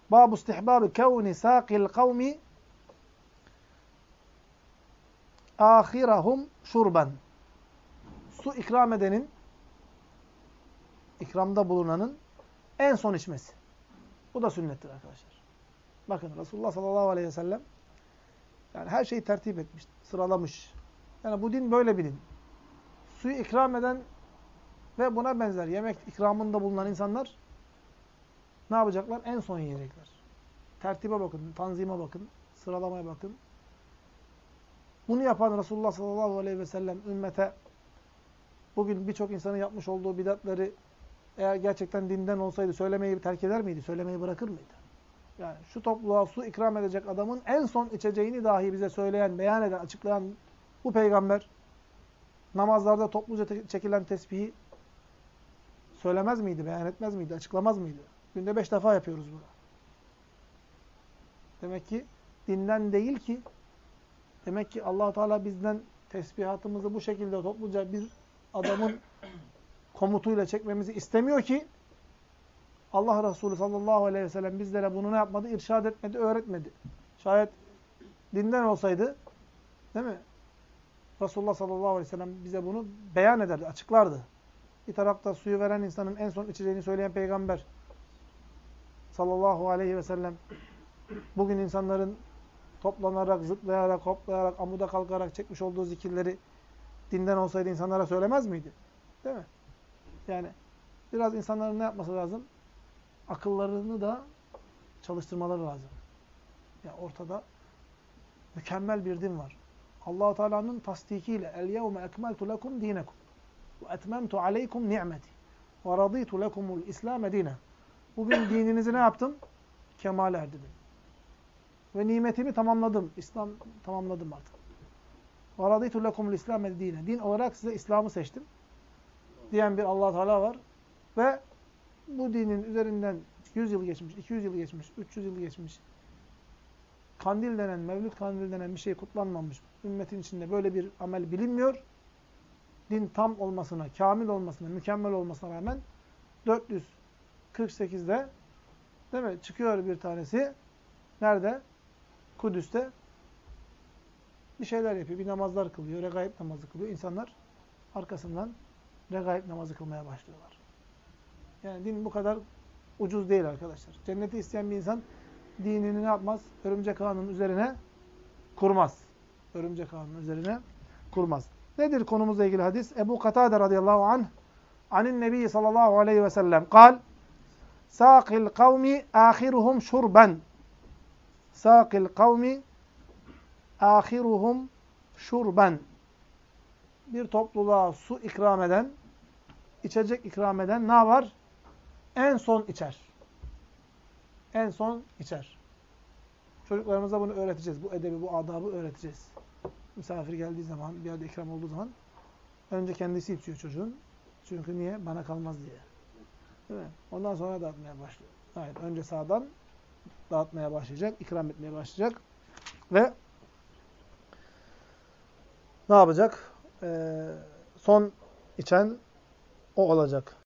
Babu istihbaru kevni sâqil kavmi âhirahum şurben. Su ikram edenin, ikramda bulunanın en son içmesi. Bu da sünnettir arkadaşlar. Bakın Resulullah sallallahu aleyhi ve sellem yani her şeyi tertip etmiş, sıralamış. Yani bu din böyle bir din. Suyu ikram eden ve buna benzer yemek ikramında bulunan insanlar ne yapacaklar? En son yiyecekler. Tertibe bakın, tanzime bakın, sıralamaya bakın. Bunu yapan Resulullah sallallahu aleyhi ve sellem ümmete bugün birçok insanın yapmış olduğu bidatları eğer gerçekten dinden olsaydı söylemeyi terk eder miydi? Söylemeyi bırakır mıydı? Yani şu topluluğa su ikram edecek adamın en son içeceğini dahi bize söyleyen, beyan eden, açıklayan bu peygamber namazlarda topluca çekilen tesbihi söylemez miydi, beyan etmez miydi, açıklamaz mıydı? Günde 5 defa yapıyoruz bunu. Demek ki dinden değil ki, demek ki Allah Teala bizden tesbihatımızı bu şekilde topluca bir adamın komutuyla çekmemizi istemiyor ki Allah Resulü sallallahu aleyhi ve sellem bizlere bunu ne yapmadı? İrşad etmedi, öğretmedi. Şayet dinden olsaydı, değil mi? Resulullah sallallahu aleyhi ve sellem bize bunu beyan ederdi, açıklardı. Bir tarafta suyu veren insanın en son içeceğini söyleyen peygamber sallallahu aleyhi ve sellem bugün insanların toplanarak, zıplayarak, hoplayarak, amuda kalkarak çekmiş olduğu zikirleri dinden olsaydı insanlara söylemez miydi? Değil mi? Yani biraz insanların ne yapması lazım? Akıllarını da çalıştırmaları lazım. Ya ortada mükemmel bir din var. Allah-u Teala'nın tasdikiyle "El-yevme ekmeltu lekum dinekum ve etmemtu aleykum ni'meti ve raditu lekumul İslam dinen." Bugün dininizi ne yaptım? Kemale erdirdim. Ve nimetimi tamamladım. İslam tamamladım artık. Ve raditu lekumul İslam dinen. Din olarak size İslam'ı seçtim diyen bir Allah Teala var ve bu dinin üzerinden 100 yıl geçmiş, 200 yıl geçmiş, 300 yıl geçmiş. Kandil denen, Mevlüd kandil denen bir şey kutlanmamış. Ümmetin içinde böyle bir amel bilinmiyor. Din tam olmasına, kamil olmasına, mükemmel olmasına rağmen 448'de değil mi? Çıkıyor bir tanesi. Nerede? Kudüs'te. Bir şeyler yapıyor. Bir namazlar kılıyor. Regaib namazı kılıyor. İnsanlar arkasından regaib namazı kılmaya başlıyorlar. Yani din bu kadar ucuz değil arkadaşlar. Cenneti isteyen bir insan dinini ne yapmaz? Örümcek ağının üzerine kurmaz. Örümcek ağının üzerine kurmaz. Nedir konumuzla ilgili hadis? Ebu Katade radıyallahu anh anin nebi sallallahu aleyhi ve sellem kal sâkil kavmi âhiruhum şurben sâkil kavmi âhiruhum şurben bir topluluğa su ikram eden, içecek ikram eden ne var? En son içer. En son içer. Çocuklarımıza bunu öğreteceğiz. Bu edebi, bu adabı öğreteceğiz. Misafir geldiği zaman, bir yerde ikram olduğu zaman önce kendisi içiyor çocuğun. Çünkü niye? Bana kalmaz diye. Değil mi? Ondan sonra dağıtmaya başlıyor. Hayır, önce sağdan dağıtmaya başlayacak, ikram etmeye başlayacak ve ne yapacak? Son içen o olacak.